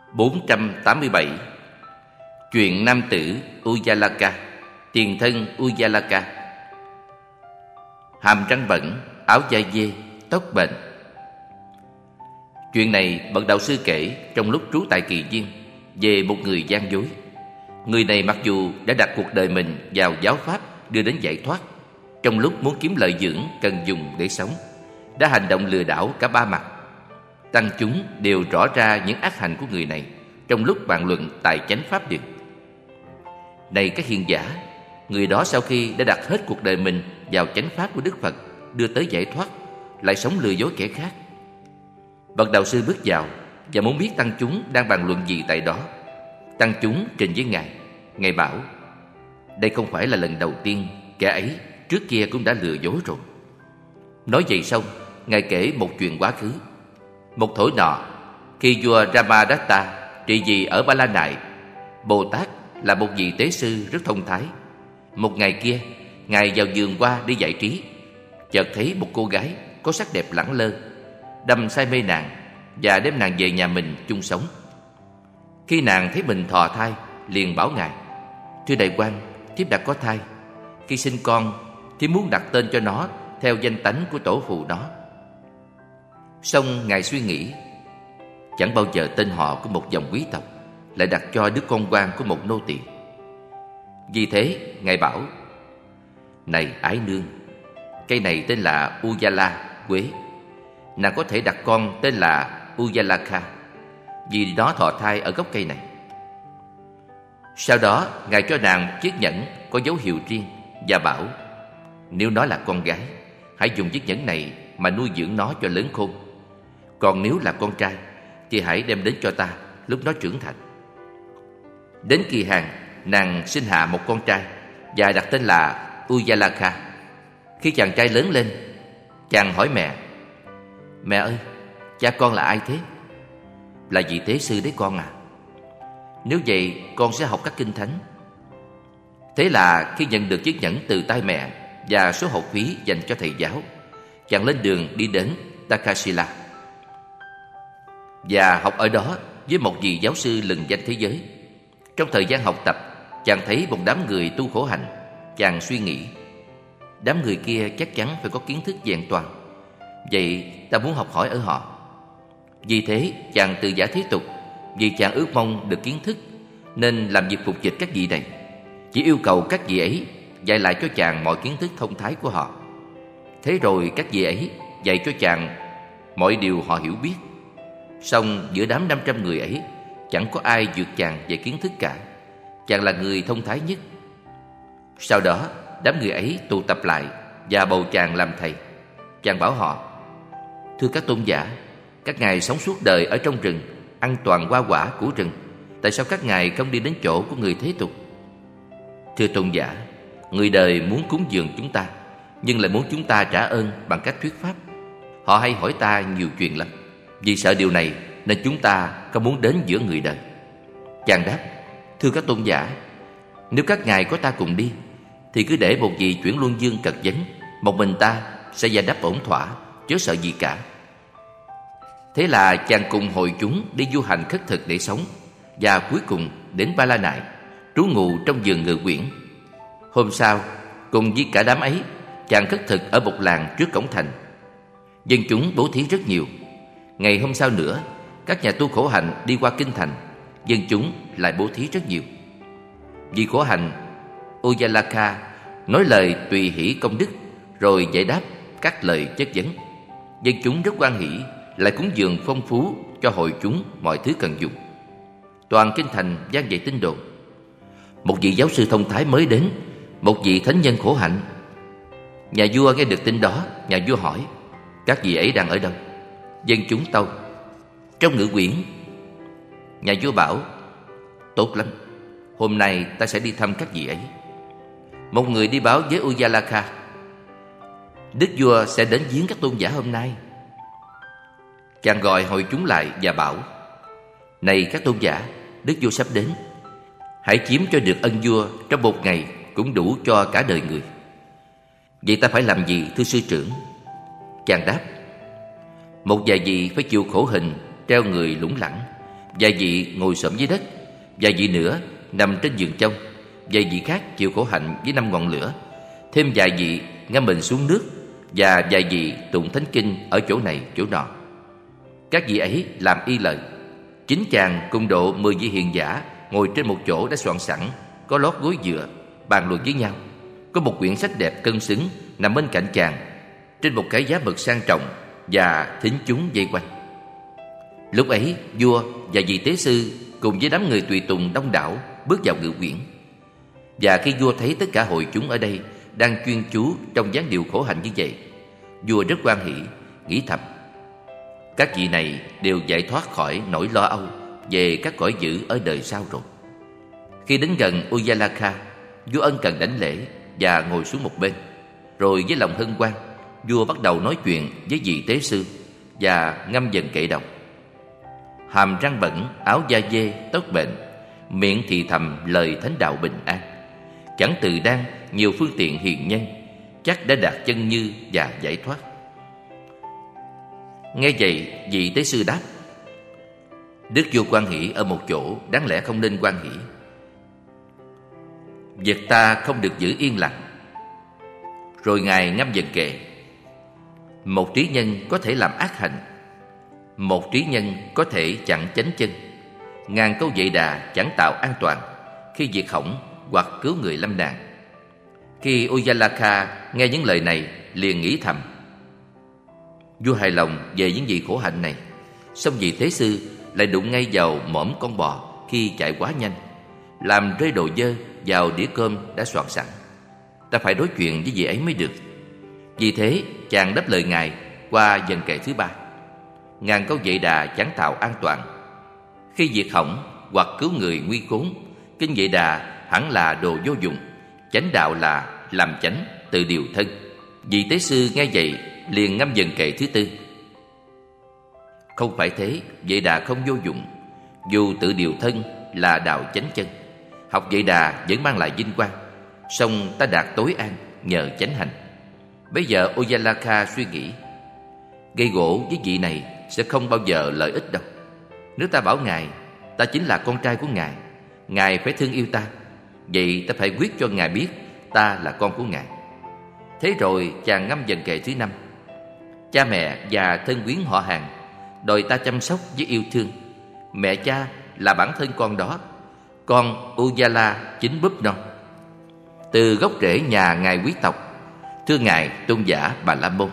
487. Chuyện nam tử Ujjalaka, tiền thân Ujjalaka. Hàm răng bẩn, áo da dê, tóc bệnh. Chuyện này bậc đạo sư kể trong lúc trú tại Kỳ Viên về một người gian dối. Người này mặc dù đã đặt cuộc đời mình vào giáo pháp đưa đến giải thoát, trong lúc muốn kiếm lợi dưỡng cần dùng để sống, đã hành động lừa đảo cả ba mặt. Tăng chúng đều rõ ra những ác hành của người này trong lúc bàn luận tại chánh pháp đường. Này các hiền giả, người đó sau khi đã đặt hết cuộc đời mình vào chánh pháp của Đức Phật đưa tới giải thoát, lại sống lừa dối kẻ khác. Bậc đạo sư bước vào và muốn biết tăng chúng đang bàn luận gì tại đó. Tăng chúng trình với Ngài. Ngài bảo: đây không phải là lần đầu tiên, kẻ ấy trước kia cũng đã lừa dối rồi. Nói vậy xong, Ngài kể một chuyện quá khứ. Một thổi nọ, khi vua Ramadatta trị vì ở Ba La Nại, Bồ Tát là một vị tế sư rất thông thái. Một ngày kia, Ngài vào vườn hoa đi giải trí, chợt thấy một cô gái có sắc đẹp lẳng lơ, đâm say mê nàng và đem nàng về nhà mình chung sống. Khi nàng thấy mình thọ thai, liền bảo Ngài: thưa đại quan, thiếp đã có thai. Khi sinh con, thiếp muốn đặt tên cho nó theo danh tánh của tổ phụ nó. Xong Ngài suy nghĩ, chẳng bao giờ tên họ của một dòng quý tộc lại đặt cho đứa con quan của một nô tỳ. Vì thế Ngài bảo: này ái nương, cây này tên là Ujjala, quế. Nàng có thể đặt con tên là Ujjalaka, vì nó thọ thai ở gốc cây này. Sau đó Ngài cho nàng một chiếc nhẫn có dấu hiệu riêng và bảo: nếu nó là con gái, hãy dùng chiếc nhẫn này mà nuôi dưỡng nó cho lớn khôn. Còn nếu là con trai thì hãy đem đến cho ta lúc nó trưởng thành. Đến kỳ hạn, nàng sinh hạ một con trai và đặt tên là Ujjalaka. Khi chàng trai lớn lên, chàng hỏi mẹ: mẹ ơi, cha con là ai thế? Là vị tế sư đấy con à. Nếu vậy con sẽ học các kinh thánh. Thế là khi nhận được chiếc nhẫn từ tay mẹ và số học phí dành cho thầy giáo, chàng lên đường đi đến Takshila và học ở đó với một vị giáo sư lừng danh thế giới. Trong thời gian học tập, chàng thấy một đám người tu khổ hạnh. Chàng suy nghĩ, đám người kia chắc chắn phải có kiến thức vẹn toàn, vậy ta muốn học hỏi ở họ. Vì thế chàng từ giả thế tục, vì chàng ước mong được kiến thức nên làm việc phục dịch các vị này. Chỉ yêu cầu các vị ấy dạy lại cho chàng mọi kiến thức thông thái của họ. Thế rồi các vị ấy dạy cho chàng mọi điều họ hiểu biết. Song giữa đám 500 người ấy, chẳng có ai vượt chàng về kiến thức cả. Chàng là người thông thái nhất. Sau đó đám người ấy tụ tập lại và bầu chàng làm thầy. Chàng bảo họ: thưa các tôn giả, các ngài sống suốt đời ở trong rừng, ăn toàn hoa quả của rừng. Tại sao các ngài không đi đến chỗ của người thế tục? Thưa tôn giả, người đời muốn cúng dường chúng ta, nhưng lại muốn chúng ta trả ơn bằng cách thuyết pháp. Họ hay hỏi ta nhiều chuyện lắm. Vì sợ điều này nên chúng ta không muốn đến giữa người đời. Chàng đáp: thưa các tôn giả, nếu các ngài có ta cùng đi, thì cứ để một vị chuyển luân dương cật vấn, một mình ta sẽ giải đáp ổn thỏa, chớ sợ gì cả. Thế là chàng cùng hội chúng đi du hành khất thực để sống, và cuối cùng đến Ba La Nại, trú ngụ trong vườn Ngự Quyển. Hôm sau, cùng với cả đám ấy, chàng khất thực ở một làng trước cổng thành. Dân chúng bố thí rất nhiều. Ngày hôm sau nữa, các nhà tu khổ hạnh đi qua kinh thành, dân chúng lại bố thí rất nhiều. Vì khổ hạnh Ujjalaka nói lời tùy hỷ công đức, rồi giải đáp các lời chất vấn. Dân chúng rất hoan hỷ, lại cúng dường phong phú cho hội chúng mọi thứ cần dùng. Toàn kinh thành vang dậy tin đồn: một vị giáo sư thông thái mới đến, một vị thánh nhân khổ hạnh. Nhà vua nghe được tin đó, nhà vua hỏi: các vị ấy đang ở đâu? Dân chúng tâu: trong Ngự Quyển. Nhà vua bảo: tốt lắm, hôm nay ta sẽ đi thăm các vị ấy. Một người đi báo với Ujjalaka: đức vua sẽ đến viếng các tôn giả hôm nay. Chàng gọi hội chúng lại và bảo: này các tôn giả, đức vua sắp đến. Hãy chiếm cho được ân vua trong một ngày cũng đủ cho cả đời người. Vậy ta phải làm gì thưa sư trưởng? Chàng đáp: một vài vị phải chịu khổ hình, treo người lủng lẳng, vài vị ngồi xổm dưới đất, vài vị nữa nằm trên giường trông, vài vị khác chịu khổ hạnh với 5 ngọn lửa, thêm vài vị ngâm mình xuống nước, và vài vị tụng thánh kinh ở chỗ này chỗ nọ. Các vị ấy làm y lời. 9 chàng cùng độ 10 vị hiền giả ngồi trên một chỗ đã soạn sẵn, có lót gối dựa, bàn luận với nhau. Có một quyển sách đẹp cân xứng nằm bên cạnh chàng, trên một cái giá mực sang trọng, và thính chúng vây quanh. Lúc ấy vua và vị tế sư cùng với đám người tùy tùng đông đảo bước vào ngự quyển. Và khi vua thấy tất cả hội chúng ở đây đang chuyên chú trong dáng điệu khổ hạnh như vậy, vua rất hoan hỷ, nghĩ thầm: các vị này đều giải thoát khỏi nỗi lo âu về các cõi dữ ở đời sau rồi. Khi đến gần Ujalakha, vua ân cần đảnh lễ và ngồi xuống một bên. Rồi với lòng hân hoan, vua bắt đầu nói chuyện với vị tế sư và ngâm dần kệ đọc: hàm răng bẩn, áo da dê, tóc bệnh, miệng thì thầm lời thánh đạo bình an. Chẳng từ đang nhiều phương tiện hiền nhân, chắc đã đạt chân như và giải thoát. Nghe vậy, vị tế sư đáp: đức vua hoan hỷ ở một chỗ đáng lẽ không nên hoan hỷ. Việc ta không được giữ yên lặng. Rồi ngài ngâm dần kệ: một trí nhân có thể làm ác hạnh, một trí nhân có thể chặn chánh chân. Ngàn câu dạy đà chẳng tạo an toàn khi việc hỏng hoặc cứu người lâm nạn. Khi Ujalakha nghe những lời này, liền nghĩ thầm: vua hài lòng về những vị khổ hạnh này, song vị tế sư lại đụng ngay vào mõm con bò khi chạy quá nhanh, làm rơi đồ dơ vào đĩa cơm đã soạn sẵn. Ta phải đối chuyện với vị ấy mới được. Vì thế chàng đáp lời ngài qua dần kệ thứ 3: ngàn câu dạy đà chẳng tạo an toàn khi việc hỏng hoặc cứu người nguy khốn. Kinh dạy đà hẳn là đồ vô dụng, chánh đạo là làm chánh tự điều thân. Vị tế sư nghe vậy liền ngâm dần kệ thứ 4: không phải thế, dạy đà không vô dụng. Dù tự điều thân là đạo chánh chân, học dạy đà vẫn mang lại vinh quang, song ta đạt tối an nhờ chánh hành. Bây giờ Ujalakha suy nghĩ: gây gỗ với vị này sẽ không bao giờ lợi ích đâu. Nếu ta bảo ngài ta chính là con trai của ngài, ngài phải thương yêu ta, vậy ta phải quyết cho ngài biết ta là con của ngài. Thế rồi chàng ngâm dần kệ thứ 5: cha mẹ và thân quyến họ hàng đòi ta chăm sóc với yêu thương. Mẹ cha là bản thân con đó, con Ujala chính búp non. Từ gốc rễ nhà ngài quý tộc, thưa ngài tôn giả Bà La Môn.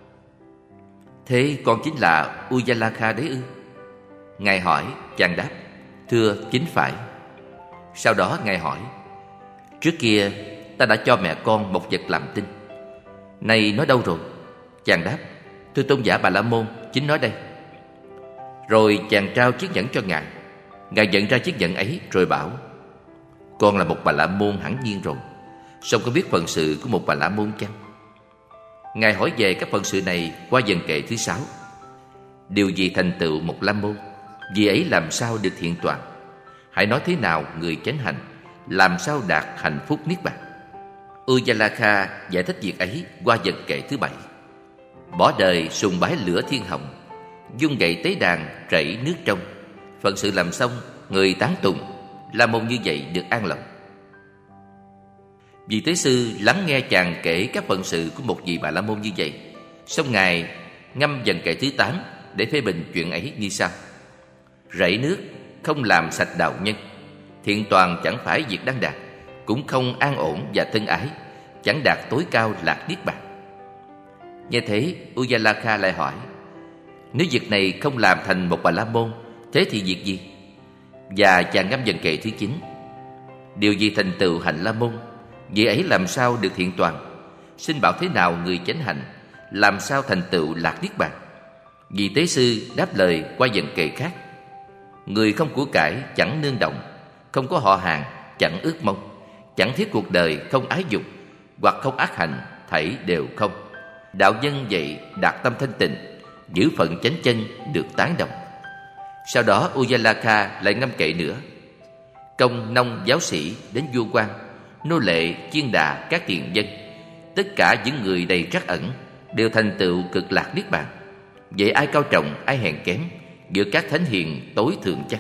Thế con chính là Ujalakha đấy ư? Ngài hỏi, chàng đáp: thưa, chính phải. Sau đó ngài hỏi: trước kia ta đã cho mẹ con một vật làm tin, nay nó đâu rồi? Chàng đáp: thưa tôn giả Bà La Môn, chính nó đây. Rồi chàng trao chiếc nhẫn cho ngài. Ngài nhận ra chiếc nhẫn ấy rồi bảo: con là một Bà La Môn hẳn nhiên rồi, song có biết phận sự của một Bà La Môn chăng? Ngài hỏi về các phận sự này qua dần kệ thứ 6: điều gì thành tựu một La Môn? Vì ấy làm sao được thiện toàn? Hãy nói thế nào người chánh hành, làm sao đạt hạnh phúc niết bàn? Ujalakha giải thích việc ấy qua dần kệ thứ 7: bỏ đời sùng bái lửa thiên hồng, dung gậy tế đàn rảy nước trong. Phận sự làm xong, người tán tùng, La Môn như vậy được an lòng. Vị tế sư lắng nghe chàng kể các phận sự của một vị Bà La Môn như vậy, xong ngài ngâm dần kệ thứ 8 để phê bình chuyện ấy như sau: rảy nước không làm sạch đạo nhân, thiện toàn chẳng phải việc đáng đạt, cũng không an ổn và thân ái, chẳng đạt tối cao lạc niết bàn. Nghe thế, Ujalakha lại hỏi: nếu việc này không làm thành một Bà La Môn, thế thì việc gì? Và chàng ngâm dần kệ thứ 9: điều gì thành tựu hạnh La Môn? Vì ấy làm sao được thiện toàn? Xin bảo thế nào người chánh hạnh, làm sao thành tựu lạc niết bàn? Vị tế sư đáp lời qua dần kệ khác: người không của cải chẳng nương động, không có họ hàng chẳng ước mong, chẳng thiết cuộc đời không ái dục, hoặc không ác hành, thảy đều không. Đạo nhân vậy đạt tâm thanh tịnh, giữ phận chánh chân được tán đồng. Sau đó Ujalakha lại ngâm kệ nữa: công nông giáo sĩ đến vua quan, nô lệ chiên đà các tiền dân, tất cả những người đầy trắc ẩn đều thành tựu cực lạc niết bàn. Vậy ai cao trọng ai hèn kém, giữa các thánh hiền tối thượng chăng?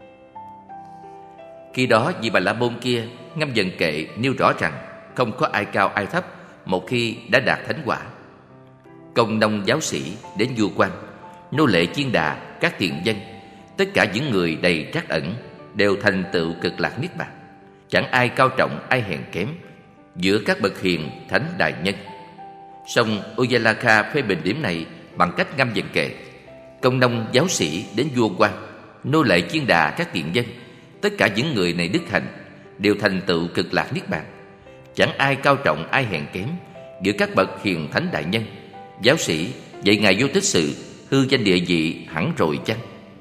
Khi đó vị Bà La Môn kia ngâm dần kệ nêu rõ rằng không có ai cao ai thấp một khi đã đạt thánh quả. Công nông giáo sĩ đến vua quan, nô lệ chiên đà, các tiền dân, tất cả những người đầy trắc ẩn đều thành tựu cực lạc niết bàn. Chẳng ai cao trọng ai hèn kém giữa các bậc hiền thánh đại nhân. Song Ujalaka phê bình điểm này bằng cách ngâm dần kệ: công nông giáo sĩ đến vua quan, nô lệ chiên đà, các tiền dân, tất cả những người này đức hạnh đều thành tựu cực lạc niết bàn. Chẳng ai cao trọng ai hèn kém giữa các bậc hiền thánh đại nhân. Giáo sĩ vậy ngài Vô Tích Sự hư danh địa vị hẳn rồi chăng?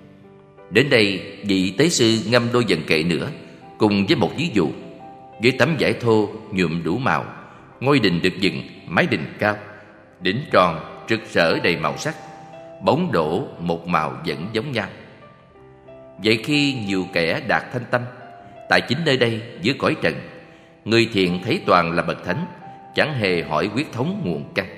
Đến đây vị tế sư ngâm đôi dần kệ nữa, cùng với một ví dụ: với tấm vải thô nhuộm đủ màu, ngôi đình được dựng mái đình cao, đỉnh tròn rực rỡ đầy màu sắc, bóng đổ một màu vẫn giống nhau. Vậy khi nhiều kẻ đạt thanh tâm, tại chính nơi đây giữa cõi trần, người thiện thấy toàn là bậc thánh, chẳng hề hỏi huyết thống nguồn căn.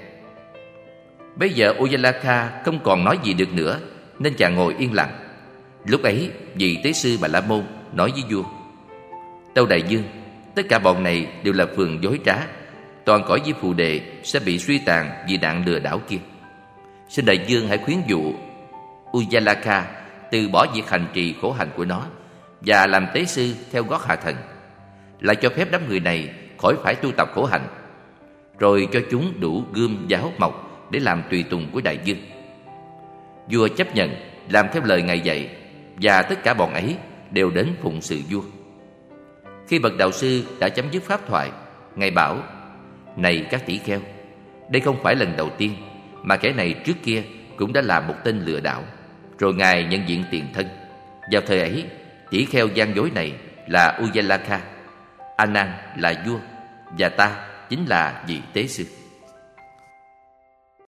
Bây giờ Ujalaka không còn nói gì được nữa, nên chàng ngồi yên lặng. Lúc ấy vị tế sư Bà La Môn nói với vua: Tâu đại vương, tất cả bọn này đều là phường dối trá, toàn cõi với phù đề sẽ bị suy tàn vì nạn lừa đảo kia. Xin đại vương hãy khuyến dụ Ujalaka từ bỏ việc hành trì khổ hạnh của nó và làm tế sư theo gót hạ thần, lại cho phép đám người này khỏi phải tu tập khổ hạnh, rồi cho chúng đủ gươm giáo mộc để làm tùy tùng của đại vương. Vua chấp nhận làm theo lời ngài dạy, và tất cả bọn ấy đều đến phụng sự vua. Khi bậc đạo sư đã chấm dứt pháp thoại, ngài bảo: Này các tỷ kheo, đây không phải lần đầu tiên mà kẻ này trước kia cũng đã là một tên lừa đảo. Rồi ngài nhận diện tiền thân. Vào thời ấy, tỷ kheo gian dối này là Ujalaka, A Nan là vua, và ta chính là vị tế sư.